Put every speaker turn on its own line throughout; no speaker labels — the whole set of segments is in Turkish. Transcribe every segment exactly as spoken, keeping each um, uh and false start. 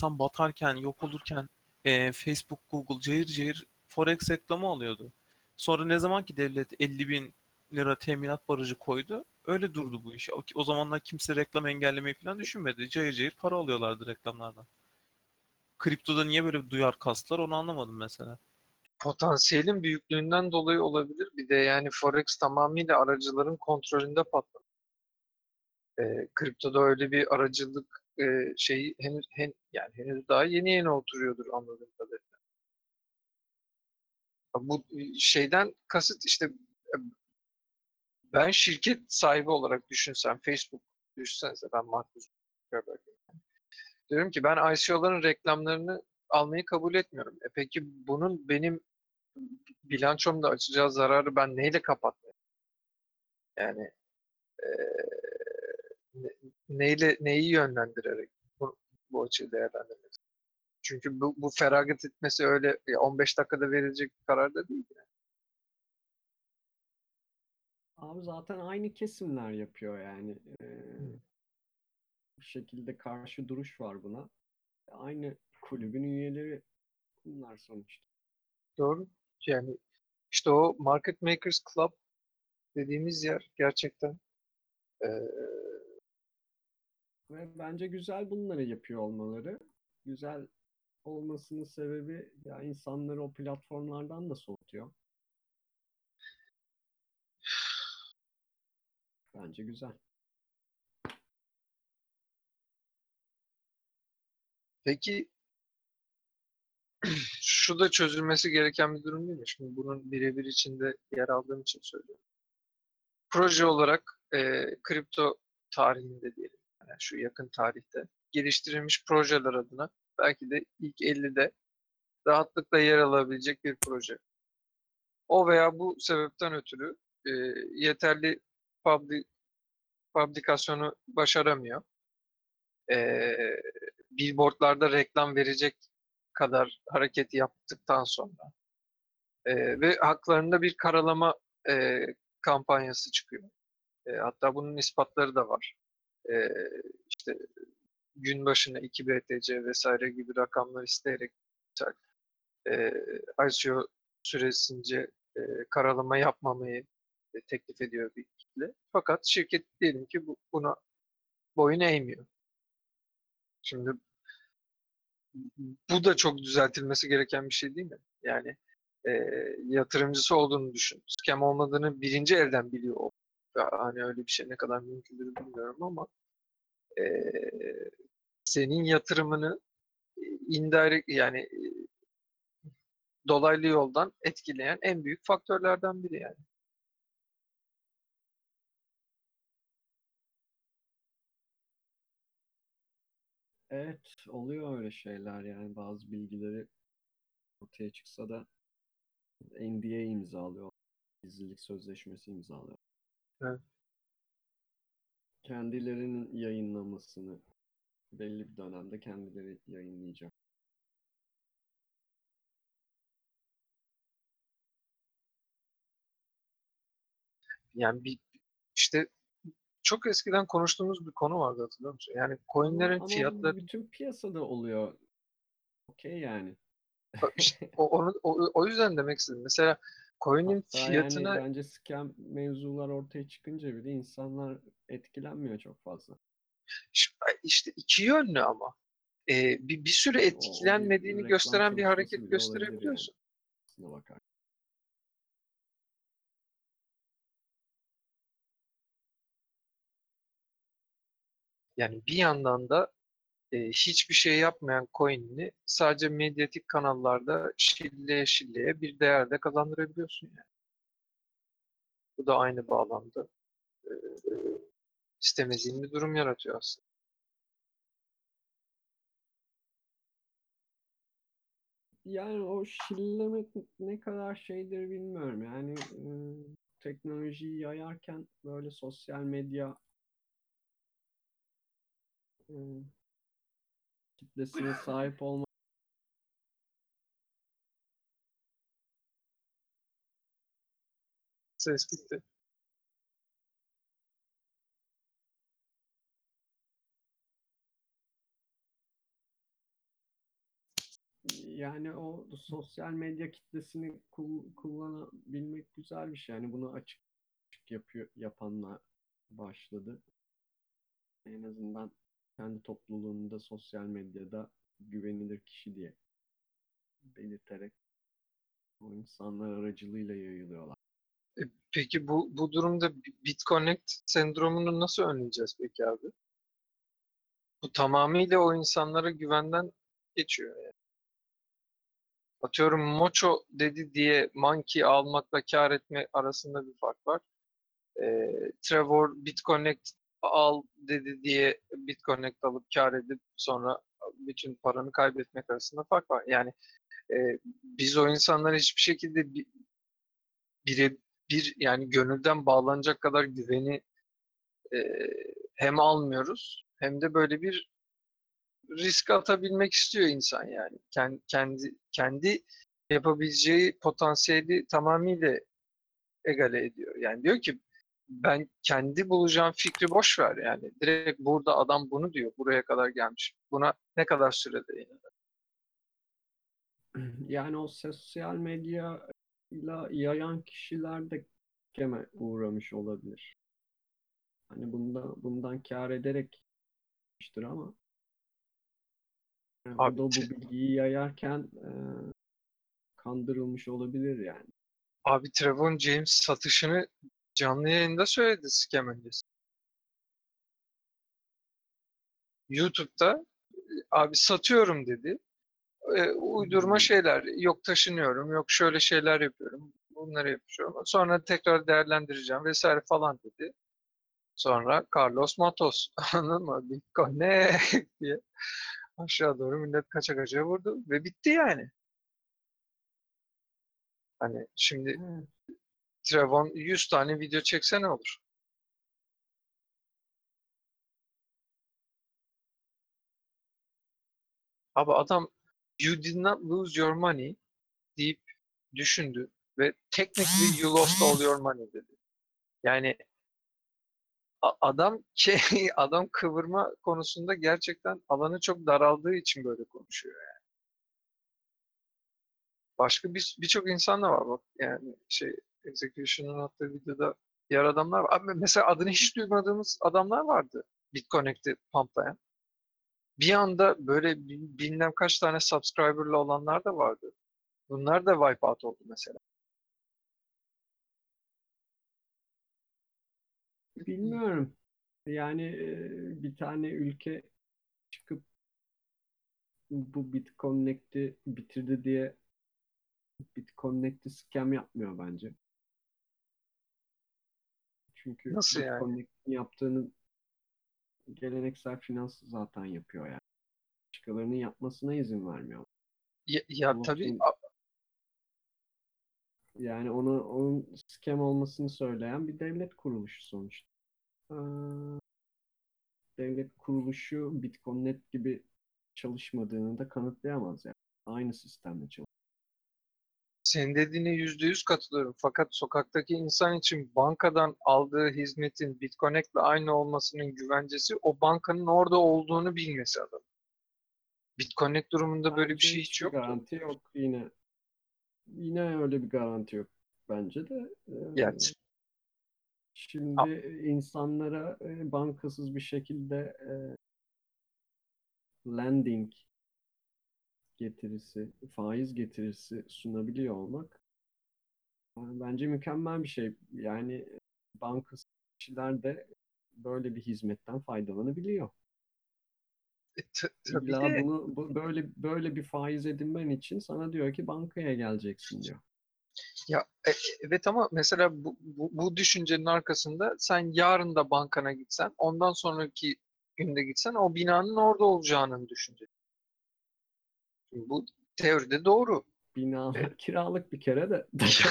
insan batarken, yok olurken e, Facebook, Google cayır cayır Forex reklamı alıyordu. Sonra ne zaman ki devlet elli bin lira teminat barajı koydu, öyle durdu bu iş. O, o zamanlar kimse reklam engellemeyi falan düşünmedi. Cayır cayır para alıyorlardı reklamlardan. Kriptoda niye böyle bir duyar kastılar onu anlamadım mesela.
Potansiyelin büyüklüğünden dolayı olabilir. Bir de yani Forex tamamıyla aracıların kontrolünde patladı. E, kriptoda öyle bir aracılık e, şeyi henüz hen, yani henüz daha yeni yeni oturuyordur anladığım kadarıyla. Bu şeyden kasıt işte e, ben şirket sahibi olarak düşünsem Facebook düşünsenize ben Mark Zuckerberg. Diyorum ki ben I C O'ların reklamlarını almayı kabul etmiyorum. E peki bunun benim bilançomda açacağı zararı ben neyle kapatmayayım? Yani e, ne- neyle neyi yönlendirerek bu, bu açıyı değerlendirmek? Çünkü bu, bu feragat etmesi öyle e, on beş dakikada verilecek bir karar da değil.
Abi zaten aynı kesimler yapıyor yani. Ee,
Yani.
bir şekilde karşı duruş var buna. Aynı kulübün üyeleri bunlar sonuçta.
Doğru. Yani işte o Market Makers Club dediğimiz yer gerçekten e,
Ve bence güzel bunları yapıyor olmaları. Güzel olmasının sebebi ya insanları o platformlardan da soğutuyor. Bence güzel.
peki şu da çözülmesi gereken bir durum değil mi? Şimdi bunun birebir içinde yer aldığım için söylüyorum. Proje olarak e, kripto tarihinde diyelim, yani şu yakın tarihte geliştirilmiş projeler adına belki de ilk ellide rahatlıkla yer alabilecek bir proje. O veya bu sebepten ötürü e, yeterli publi, publikasyonu başaramıyor. E, billboardlarda reklam verecek kadar hareket yaptıktan sonra e, ve haklarında bir karalama e, kampanyası çıkıyor. E, hatta bunun ispatları da var. E, işte gün başına iki B T C vesaire gibi rakamlar isteyerek e, I C O süresince e, karalama yapmamayı e, teklif ediyor bir kitle. Fakat şirket diyelim ki bu, buna boyun eğmiyor. Şimdi bu da çok düzeltilmesi gereken bir şey değil mi? Yani e, yatırımcısı olduğunu düşün. Scam olmadığını birinci elden biliyor o. Ya, hani öyle bir şey ne kadar mümkündür bilmiyorum ama e, senin yatırımını indirect yani e, dolaylı yoldan etkileyen en büyük faktörlerden biri yani.
Evet, oluyor öyle şeyler yani bazı bilgileri ortaya çıksa da N D A imzalıyor. Gizlilik sözleşmesi imzalıyor.
Evet.
Kendilerinin yayınlamasını belli bir dönemde kendileri yayınlayacak.
Yani bir işte çok eskiden konuştuğumuz bir konu vardı hatırlıyor musun? Yani
Ama
coinlerin
ama bu
fiyatları
bütün piyasada oluyor. Okey yani.
işte o, onu, o, o yüzden demek istedim. Mesela coin'in
Hatta yani
fiyatına
bence scam mevzular ortaya çıkınca bile insanlar etkilenmiyor çok fazla.
işte iki yönlü ama Ee, bir, bir süre
Yani o, o bir
etkilenmediğini
reklam
gösteren bir
çalışması
hareket
bile olabilir yani.
gösterebiliyorsun.
Aslına bakar.
Yani bir yandan da e, hiçbir şey yapmayan coin'ini sadece medyatik kanallarda şilleye şilleye bir değerde kazandırabiliyorsun yani. Bu da aynı bağlamda e, istemediğin bir durum yaratıyor aslında.
Yani o şillemek ne kadar şeydir bilmiyorum. Yani e, teknolojiyi yayarken böyle sosyal medya e, kitlesine sahip olmak
Ses bitti.
yani o sosyal medya kitlesini kul- kullanabilmek güzel bir şey. Yani bunu açık açık yapıyor yapanlar başladı. En azından kendi topluluğunda sosyal medyada güvenilir kişi diye belirterek o insanlar aracılığıyla yayılıyorlar.
E, Peki bu bu durumda BitConnect sendromunu nasıl önleyeceğiz peki abi? Bu tamamıyla o insanlara güvenden geçiyor. Yani. Atıyorum Mocho dedi diye Monkey almakla kar etme arasında bir fark var. E, Trevor BitConnect al dedi diye BitConnect alıp kar edip sonra bütün paranı kaybetmek arasında fark var. Yani e, biz o insanlara hiçbir şekilde bir, bire bir yani gönülden bağlanacak kadar güveni e, hem almıyoruz hem de böyle bir risk atabilmek istiyor insan yani. Kendi kendi, kendi yapabileceği potansiyeli tamamıyla egale ediyor. Yani diyor ki ben kendi bulacağım fikri boş ver yani. Direkt burada adam bunu diyor. Buraya kadar gelmiş. Buna ne kadar sürede inanır?
Yani o sosyal medyayla yayan kişiler de keme uğramış olabilir. Hani bunda bundan kâr ederek iştir ama yani o
Abi
da
Tre-
bu bilgiyi yayarken e, kandırılmış olabilir yani.
abi Trevor James satışını canlı yayında söyledi scam öncesi. YouTube'da abi satıyorum dedi. E, uydurma
Hmm.
şeyler. Yok taşınıyorum, yok şöyle şeyler yapıyorum. Bunları yapıyorum. Sonra tekrar değerlendireceğim vesaire falan dedi. Sonra Carlos Matos. Anladın mı? Bitcoin ne diye aşağı doğru millet kaça kaça vurdu ve bitti yani. Hani şimdi
Evet.
Trevon yüz tane video çekse ne olur? Abi adam you did not lose your money deyip düşündü ve technically you lost all your money dedi. Yani a- adam şey adam kıvırma konusunda gerçekten alanı çok daraldığı için böyle konuşuyor. Yani. Başka bir birçok insan da var bak yani şey Execution'un attığı videoda diğer adamlar var. Abi mesela adını hiç duymadığımız adamlar vardı BitConnect'i pumplayan. Bir anda böyle bin- bilmem kaç tane subscriber'lı olanlar da vardı. Bunlar da wipeout oldu mesela.
Bilmiyorum. Yani e, bir tane ülke çıkıp bu BitConnect'i bitirdi diye BitConnect'i scam yapmıyor bence. Çünkü
Nasıl yani?
BitConnect'in yaptığını geleneksel finans zaten yapıyor yani. Başkalarının yapmasına izin vermiyor.
Ya, ya tabii
Blockchain yani onu onun scam olmasını söyleyen bir devlet kuruluşu sonuçta. Ee, devlet kuruluşu BitConnect gibi çalışmadığını da kanıtlayamaz yani. Aynı sistemle çalışıyor.
senin dediğine yüzde yüz katılıyorum. Fakat sokaktaki insan için bankadan aldığı hizmetin BitConnect'le aynı olmasının güvencesi o bankanın orada olduğunu bilmesi adam. BitConnect durumunda böyle bir
Bence
şey hiç
hiçbir
yoktu.
garanti yok yine. Yine öyle bir garanti yok bence de. Ee,
Yani
şimdi insanlara e, bankasız bir şekilde e, lending getirisi, faiz getirisi sunabiliyor olmak e, bence mükemmel bir şey. Yani bankasız kişiler de böyle bir hizmetten faydalanabiliyor.
e, t- tabii
İlla
de
bunu bu, böyle böyle bir faiz edinmen için sana diyor ki bankaya geleceksin diyor.
ya e, e, evet ama mesela bu, bu, bu düşüncenin arkasında sen yarın da bankana gitsen ondan sonraki günde gitsen o binanın orada olacağını düşünce. Bu teoride doğru. E,
Binalar kiralık bir kere de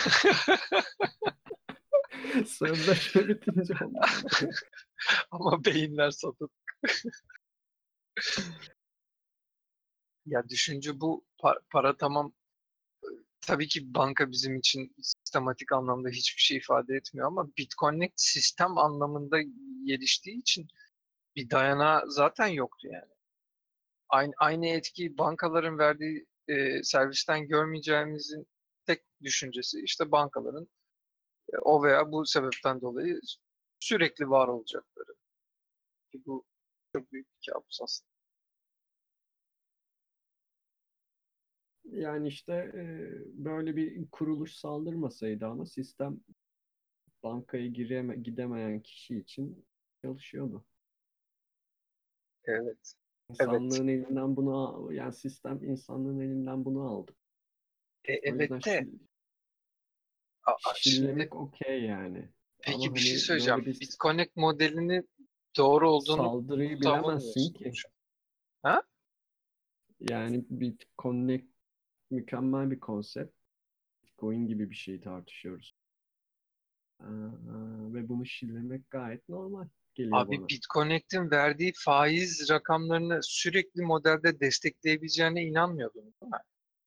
sözleşme bitince onlar da yok.
ama beyinler satın. Ya düşünce bu pa- para tamam. Tabii ki banka bizim için sistematik anlamda hiçbir şey ifade etmiyor ama BitConnect sistem anlamında geliştiği için bir dayanağı zaten yoktu yani. Aynı, aynı etki bankaların verdiği e, servisten görmeyeceğimizin tek düşüncesi işte bankaların e, o veya bu sebepten dolayı sürekli var olacakları. Ki bu çok büyük bir kabus aslında.
Yani işte e, böyle bir kuruluş saldırmasaydı ama sistem bankaya gireme, gidemeyen kişi için çalışıyordu.
Evet. Evet.
İnsanlığın elinden bunu al- yani sistem insanlığın elinden bunu aldı.
E,
O yüzden
evet de
şi-
a- a- şimdi
şillemek okey yani. Ama
peki bir şey
hani
söyleyeceğim.
böyle bir
BitConnect modelini doğru olduğunu
saldırıyı bilemezsin
savunmuyorsun.
ki.
Ha?
Yani Bitcoin mükemmel bir konsept. Bitcoin gibi bir şey tartışıyoruz. Aa, ve bunu şillemek gayet normal geliyor
Abi
bana.
BitConnect'in verdiği faiz rakamlarını sürekli modelde destekleyebileceğine inanmıyordum, değil mi?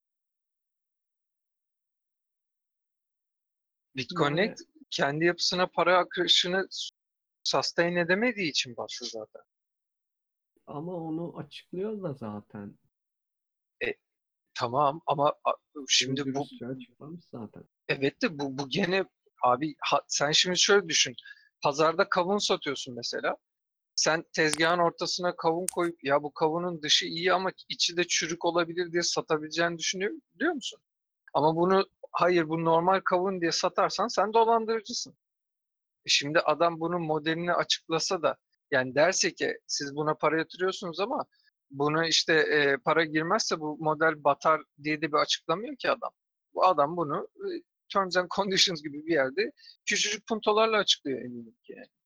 Yani
BitConnect kendi yapısına para akışını sustain edemediği için battı zaten.
ama onu açıklıyor da zaten.
E, tamam ama a- şimdi bu
Dürüstçe açıklamış zaten.
evet de bu bu gene abi ha- sen şimdi şöyle düşün. Pazarda kavun satıyorsun mesela. Sen tezgahın ortasına kavun koyup ya bu kavunun dışı iyi ama içi de çürük olabilir diye satabileceğini düşünüyor biliyor musun? Ama bunu hayır bu normal kavun diye satarsan sen dolandırıcısın. E Şimdi adam bunun modelini açıklasa da yani derse ki siz buna para yatırıyorsunuz ama buna işte e, para girmezse bu model batar diye de bir açıklamıyor ki adam. Bu adam bunu e, Terms and Conditions gibi bir yerde küçücük puntolarla açıklıyor eminim ki. Yani.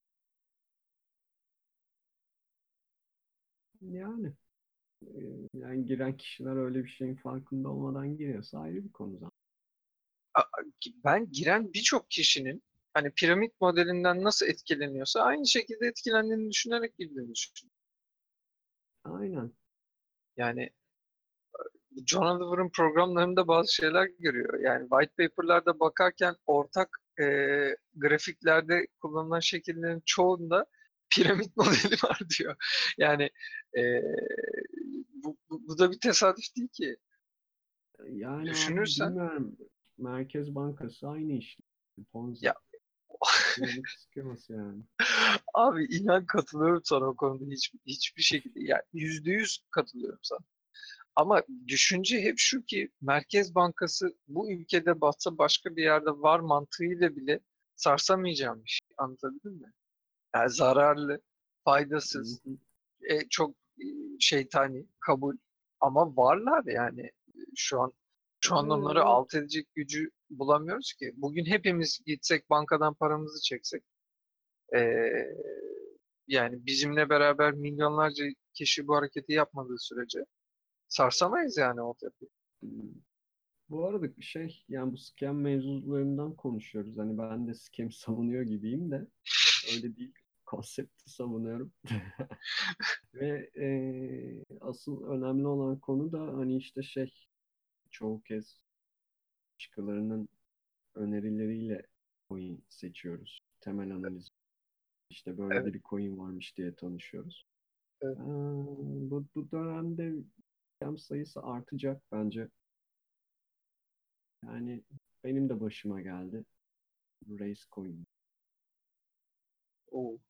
Yani e, yani giren kişiler öyle bir şeyin farkında olmadan giriyorsa ayrı bir konu zaten.
A- a- Ben giren birçok kişinin hani piramit modelinden nasıl etkileniyorsa aynı şekilde etkilendiğini düşünerek girdiğini düşünüyorum.
Aynen.
Yani John Oliver'ın programlarında bazı şeyler görüyor. Yani white paper'larda bakarken ortak e, grafiklerde kullanılan şekillerin çoğunda piramit modeli var diyor. Yani e, bu, bu, bu da bir tesadüf değil ki.
Yani abi
Düşünürsen
bilmiyorum. Merkez Bankası aynı iş. Ponzi.
ya
Piramit skeması yani.
abi inan katılıyorum sana o konuda hiç, hiçbir şekilde yani yüzde yüz katılıyorum sana. Ama düşünce hep şu ki Merkez Bankası bu ülkede batsa başka bir yerde var mantığıyla bile sarsamayacağım bir şey. Anlatabildim mi? Yani zararlı,
Hı
faydasız,
hı.
e, çok e, şeytani, kabul. Ama varlar yani şu an şu an onları
Ee,
alt edecek gücü bulamıyoruz ki. Bugün hepimiz gitsek bankadan paramızı çeksek e, yani bizimle beraber milyonlarca kişi bu hareketi yapmadığı sürece sarsamayız yani o tepeyi.
Bu arada şey yani bu scam mevzularından konuşuyoruz. Hani ben de scam savunuyor gibiyim de öyle değil. Konsepti savunuyorum. Ve eee, asıl önemli olan konu da hani işte şey çoğu kez başkalarının önerileriyle coin seçiyoruz. Temel analiz. İşte böyle de
Evet,
bir coin varmış diye tanışıyoruz.
evet.
Ee, bu, bu dönemde scam sayısı artacak bence. Yani benim de başıma geldi. Race coin.
Oo.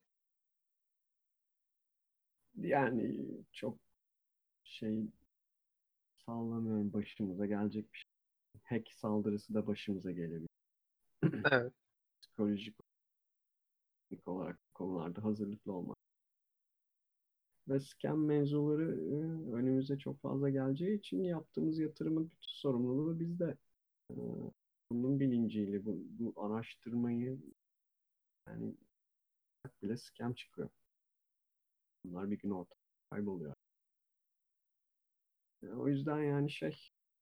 Yani çok şey sallamıyorum başımıza gelecek bir şey. Hack saldırısı da başımıza gelebilir.
Evet,
Psikolojik olarak konularda hazırlıklı olmak. Ve scam mevzuları e, önümüze çok fazla geleceği için yaptığımız yatırımın bütün sorumluluğu bizde. E, Bunun bilinciyle bu, bu araştırmayı yani bile scam çıkıyor. Bunlar bir gün ortaya kayboluyor. E, o yüzden yani şey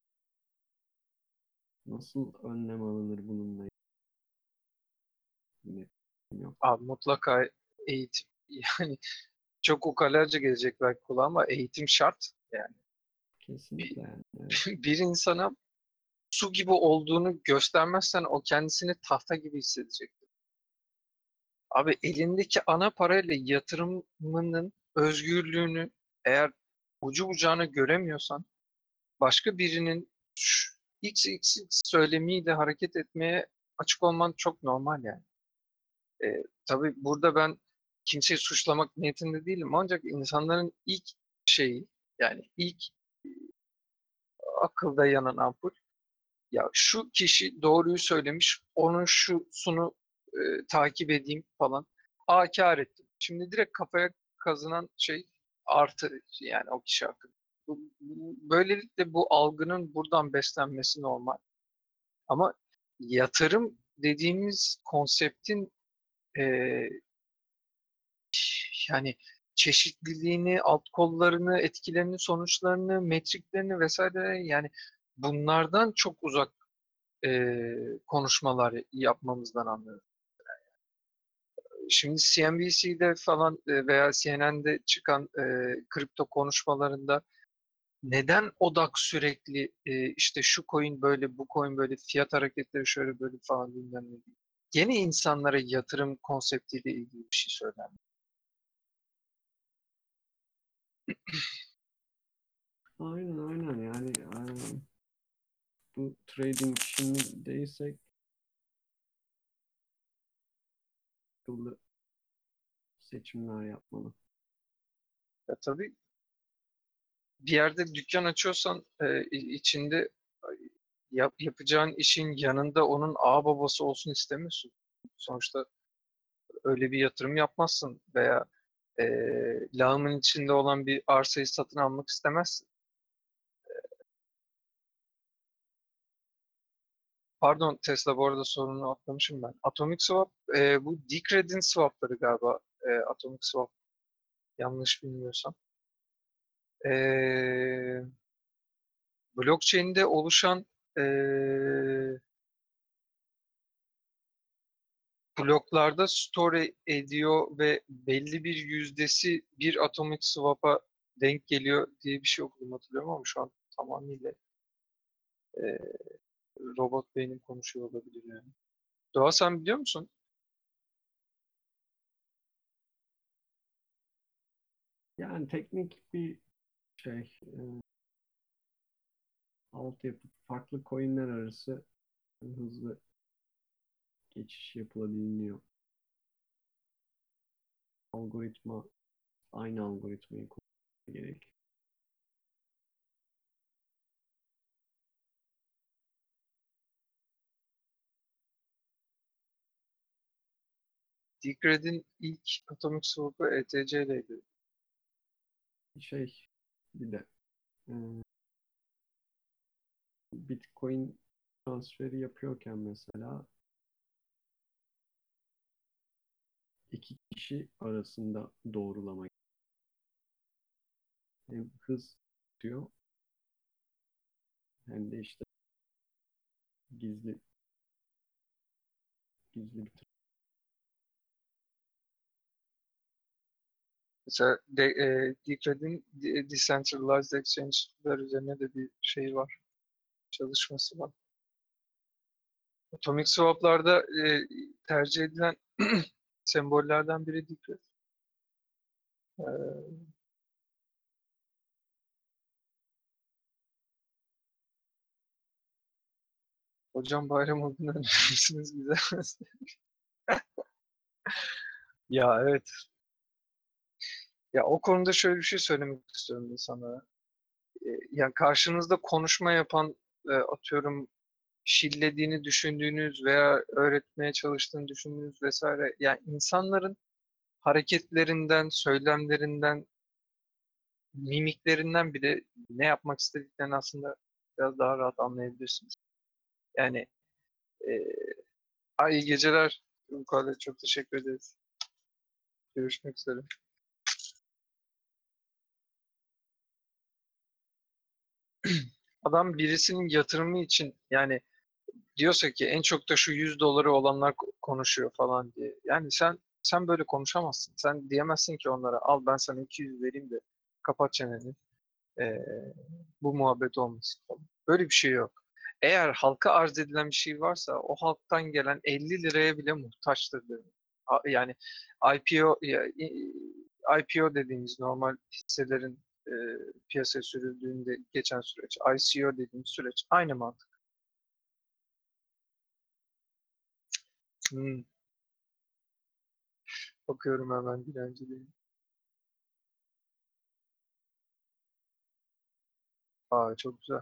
nasıl önlem alınır bununla ilgili yok.
abi mutlaka eğitim yani çok ukalaca gelecek belki kulağa ama eğitim şart. Yani bir,
Kesinlikle yani. Evet.
bir insana su gibi olduğunu göstermezsen o kendisini tahta gibi hissedecek. Abi elindeki ana parayla yatırımının özgürlüğünü eğer ucu bucağını göremiyorsan başka birinin şu X X X söylemiyle hareket etmeye açık olman çok normal yani. E, tabii burada ben kimseyi suçlamak niyetinde değilim ancak insanların ilk şeyi yani ilk akılda yanan ampul ya şu kişi doğruyu söylemiş onun şusunu e, takip edeyim falan. Aa kâr ettim. Şimdi direkt kafaya kazınan şey artı yani o kişi hakkında. Bu, bu- böylelikle bu algının buradan beslenmesi normal. Ama yatırım dediğimiz konseptin e, yani çeşitliliğini, alt kollarını, etkilerini, sonuçlarını, metriklerini vesaire yani bunlardan çok uzak e, konuşmalar yapmamızdan anlıyorum. Şimdi C N B C'de falan e, veya C N N'de çıkan e, kripto konuşmalarında neden odak sürekli e, işte şu coin böyle, bu coin böyle, fiyat hareketleri şöyle böyle falan bilmem ne. Gene insanlara yatırım konseptiyle ilgili bir şey söyler.
Aynen aynen yani e, bu trading işindeysek akıllı seçimler yapmalı.
Ya tabii bir yerde dükkan açıyorsan e, i- içinde yap, yapacağın işin yanında onun ağ babası olsun istemiyorsun. Sonuçta öyle bir yatırım yapmazsın veya e, lağımın içinde olan bir arsayı satın almak istemezsin. Pardon Tesla bu arada sorunu atlamışım ben. Atomic Swap e, bu Decred'in swapları galiba e, Atomic Swap yanlış bilmiyorsam. E, blockchain'de oluşan e, bloklarda store ediyor ve belli bir yüzdesi bir Atomic Swap'a denk geliyor diye bir şey okudum hatırlıyorum ama şu an tamamıyla e, robot beynim konuşuyor olabilir yani. Doğa sen biliyor musun?
Yani teknik bir şey e, altyapı farklı coinler arası hızlı geçiş yapılabiliyor. Algoritma aynı algoritmayı kullanmak gerek.
Decred'in ilk Atomic Swap'ı E T C'leydi.
Şey bir de e, Bitcoin transferi yapıyorken mesela iki kişi arasında doğrulama hem hız diyor hem de işte gizli gizli bir
Mesela de, e, Decred'in de- Decentralized Exchange'ler üzerine de bir şey var. Çalışması var. Atomic Swap'larda e, tercih edilen sembollerden biri Decred. E, hocam bayram olduğunu önerir bize? Ya evet. Ya o konuda şöyle bir şey söylemek istiyorum insanlara. E, yani karşınızda konuşma yapan e, atıyorum şillediğini düşündüğünüz veya öğretmeye çalıştığını düşündüğünüz vesaire. Yani insanların hareketlerinden, söylemlerinden, mimiklerinden bile ne yapmak istediklerini aslında biraz daha rahat anlayabilirsiniz. Yani e, ay, iyi geceler. Bu kadar çok teşekkür ederiz. Görüşmek üzere. Adam birisinin yatırımı için yani diyorsa ki en çok da şu yüz doları olanlar ko- konuşuyor falan diye. Yani sen sen böyle konuşamazsın. Sen diyemezsin ki onlara al ben sana iki yüz vereyim de kapat çeneni. Ee, bu muhabbet olmasın falan. Böyle bir şey yok. Eğer halka arz edilen bir şey varsa o halktan gelen elli liraya bile muhtaçtır dedim. A- Yani I P O ya- i- I P O dediğimiz normal hisselerin e, piyasaya sürüldüğünde geçen süreç, I C O dediğimiz süreç aynı mantık. Hmm, bakıyorum hemen dilenciliğine. Aa, çok güzel.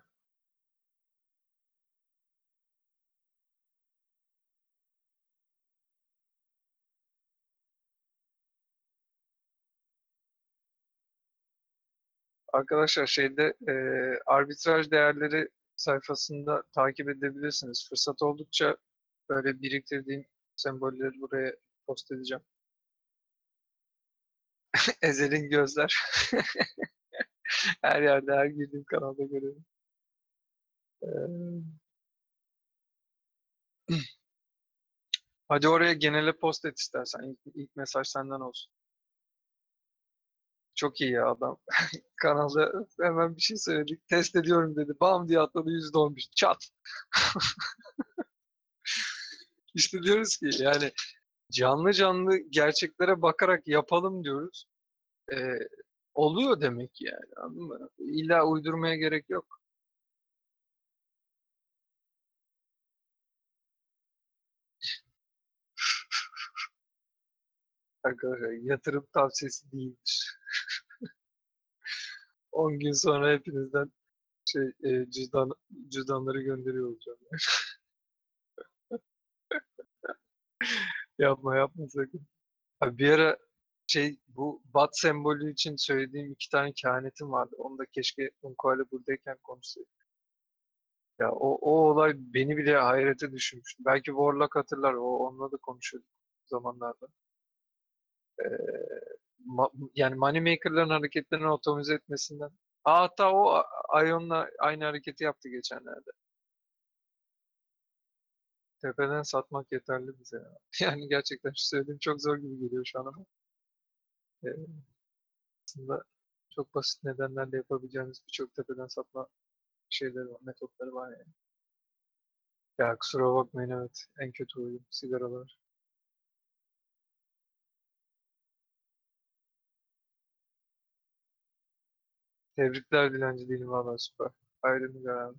Arkadaşlar şeyde e, arbitraj değerleri sayfasında takip edebilirsiniz. Fırsat oldukça böyle biriktirdiğim sembolleri buraya post edeceğim. Ezel'in gözler. Her yerde, her girdiğim kanalda görüyorum. Ee, hadi oraya genele post et istersen. İlk, ilk mesaj senden olsun. Çok iyi ya adam. Kanalda hemen bir şey söyledik. Test ediyorum dedi. Bam diye atladı, yüzde on bir. Çat. İşte diyoruz ki yani canlı canlı gerçeklere bakarak yapalım diyoruz. Ee, oluyor demek ki yani. Anladın mı? İlla uydurmaya gerek yok. Arkadaşlar yatırım tavsiyesi değildir. on gün sonra hepinizden şey e, cüzdan cüzdanları gönderiyor olacağım. Yapma yapma sakın. Abi bir ara şey bu bat sembolü için söylediğim iki tane kehanetim vardı. Onu da keşke Unko'yla buradayken konuşsaydık. Ya o, o olay beni bile hayrete düşürmüştü. Belki Warlock hatırlar. O, onunla da konuşuyorduk o zamanlarda. Ee, ma- yani Moneymaker'ların hareketlerini otomize etmesinden. Aa, hatta o Ion'la aynı hareketi yaptı geçenlerde. Tepeden satmak yeterli bize ya. Yani gerçekten şu söylediğim çok zor gibi geliyor şu an ama. Ee, aslında çok basit nedenlerle yapabileceğimiz birçok tepeden satma şeyleri var, metotları var yani. Ya kusura bakmayın, evet. En kötü oyun sigaralar. Tebrikler dilenci değilim valla, süper. Ayrını gören.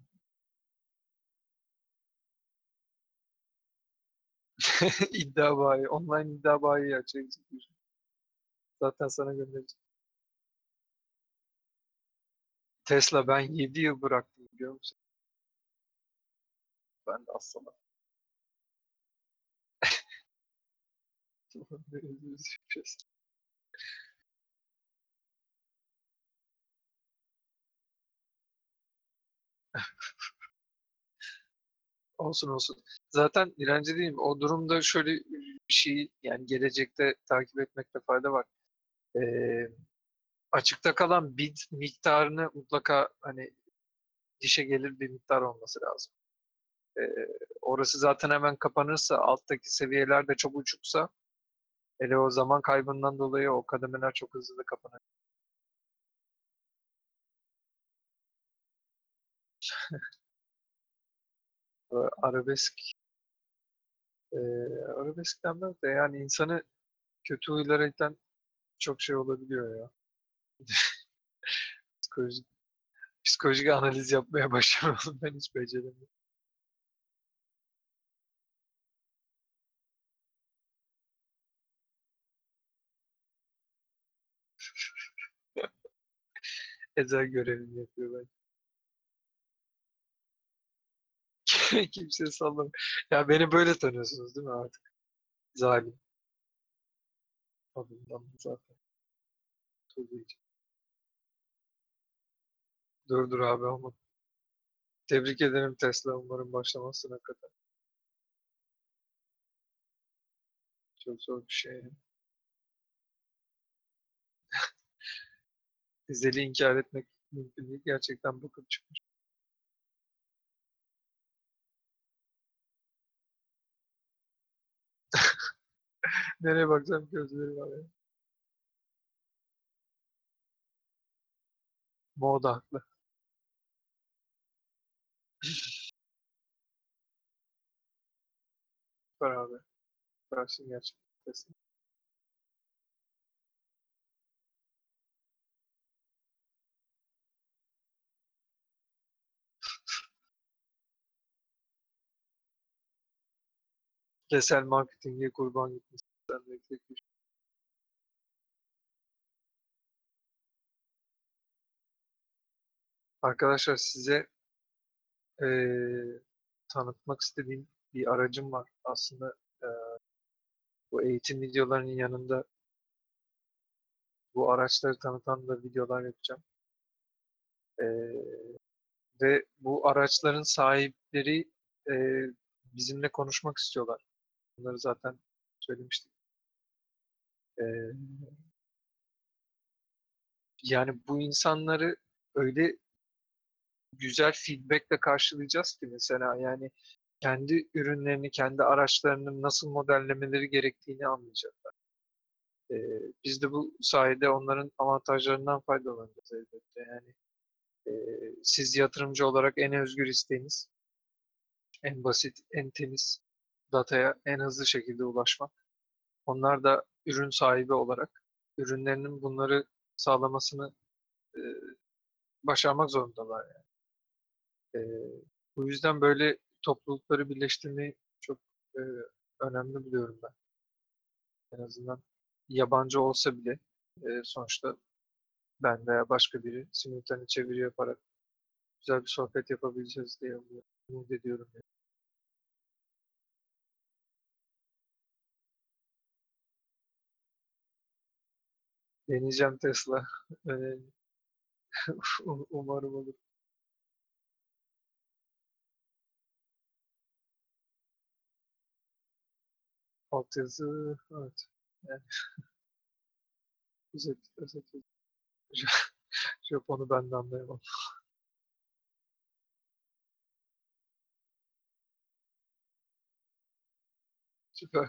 İddia bayi. Online iddia bayi açacak. Zaten sana göndereceğim. Tesla ben yedi yıl bıraktım biliyor musun? Ben de aslında. Olsun olsun. Zaten direnci değilim. O durumda şöyle bir şey, yani gelecekte takip etmekte fayda var. Ee, açıkta kalan bid miktarını mutlaka hani dişe gelir bir miktar olması lazım. Ee, orası zaten hemen kapanırsa, alttaki seviyeler de çok uçuksa, hele o zaman kaybından dolayı o kademeler çok hızlı da kapanır. Ee, Arabesk e, arabesk denmez de yani insanı kötü huylara iten çok şey olabiliyor ya. Psikolojik, psikolojik analiz yapmaya başlamadım, ben hiç beceremiyorum. Ezel görevini yapıyor ben. Kimseye sallamıyor. Ya beni böyle tanıyorsunuz değil mi artık? Zalim. Adından zaten. Tabii ki. Dur dur abi ama. Tebrik ederim Tesla. Umarım başlamasına kadar. Çok zor bir şey. Ezeli inkar etmek mümkün değil. Gerçekten bakıp çıkmış. Nereye baksam gözleri var ya. Moda haklı. Süper abi. Süpersin gerçekten Tesla. Kitlesel marketinge kurban gitmişler. Arkadaşlar size eee, tanıtmak istediğim bir aracım var. Aslında eee, bu eğitim videolarının yanında bu araçları tanıtan da videolar yapacağım. Eee, ve bu araçların sahipleri eee, bizimle konuşmak istiyorlar. Bunları zaten söylemiştik. Eee, yani bu insanları öyle güzel feedbackle karşılayacağız ki mesela yani kendi ürünlerini, kendi araçlarının nasıl modellemeleri gerektiğini anlayacaklar. Ee, biz de bu sayede onların avantajlarından faydalanacağız elbette. Yani e, siz yatırımcı olarak en özgür isteğiniz, en basit, en temiz dataya en hızlı şekilde ulaşmak. Onlar da ürün sahibi olarak ürünlerinin bunları sağlamasını e, başarmak zorundalar. Yani. E, bu yüzden böyle toplulukları birleştirmeyi çok e, önemli buluyorum ben. En azından yabancı olsa bile e, sonuçta ben veya başka biri simultane çeviri yaparak güzel bir sohbet yapabileceğiz diye umut ediyorum. Yani. Deneyeceğim Tesla. Önemli. Umarım olur. Altyazı, evet. Yani özet, özet. Japon'u ben de anlayamam. Süper.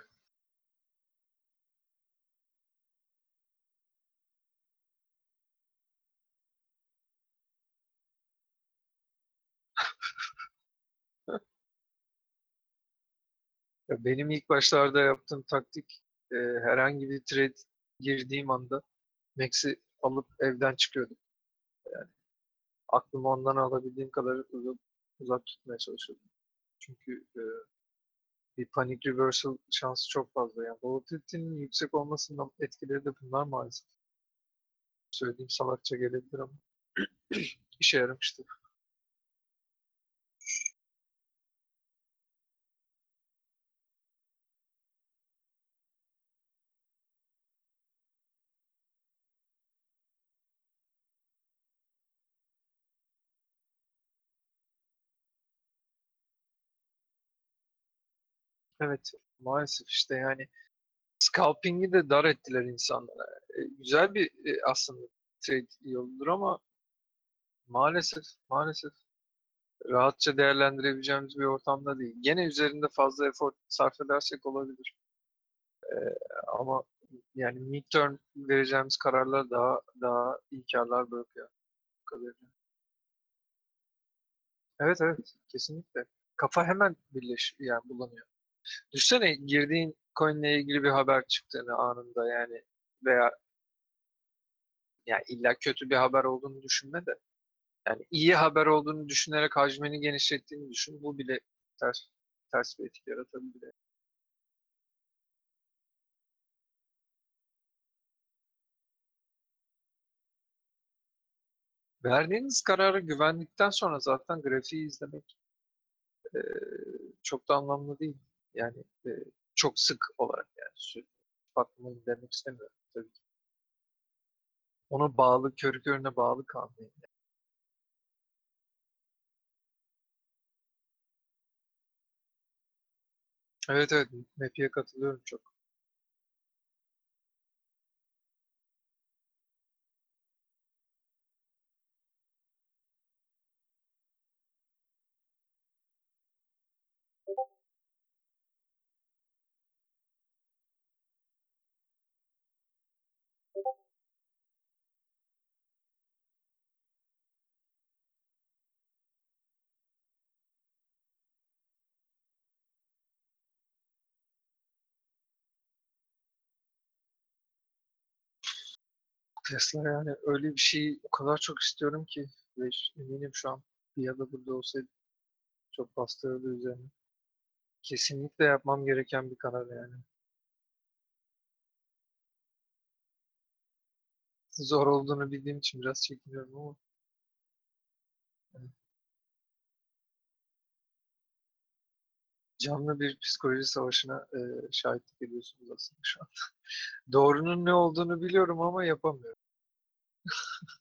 Ya benim ilk başlarda yaptığım taktik e, herhangi bir trade girdiğim anda Max'i alıp evden çıkıyordum. Yani aklımı ondan alabildiğim kadar uzak, uzak tutmaya çalışıyordum. Çünkü e, bir panik reversal şansı çok fazla. Yani volatility'nin yüksek olmasından etkileri de bunlar maalesef. Söylediğim salakça gelebilir ama işe yaramıştı. Evet, maalesef işte yani scalping'i de dar ettiler insanlara. E, güzel bir e, aslında trade yoludur ama maalesef maalesef rahatça değerlendirebileceğimiz bir ortamda değil. Gene üzerinde fazla efor sarf edersek olabilir. E, ama yani midterm vereceğimiz kararlar daha daha iyi karlar bırakıyor. Bu kadarıyla. Evet evet kesinlikle. Kafa hemen birleş yani bulanıyor. Düşünsene girdiğin coin'le ilgili bir haber çıktığını anında yani veya yani illa kötü bir haber olduğunu düşünme de yani iyi haber olduğunu düşünerek hacmini genişlettiğini düşün. Bu bile ters ters bir etki yaratabilir. Verdiğiniz kararı güvendikten sonra zaten grafiği izlemek e, çok da anlamlı değil. Yani e, çok sık olarak yani sürekli bakmayın demek istemiyorum tabii ki. Ona bağlı, körü körüne bağlı kalmayın. Evet evet, M E P'ye katılıyorum çok. Tesla yani öyle bir şey o kadar çok istiyorum ki ve eminim şu an bir ya da burada olsaydı çok bastırırdı üzerine. Kesinlikle yapmam gereken bir karar yani. Zor olduğunu bildiğim için biraz çekiniyorum ama. Evet. Canlı bir psikoloji savaşına e, şahitlik ediyorsunuz aslında şu an. Doğrunun ne olduğunu biliyorum ama yapamıyorum.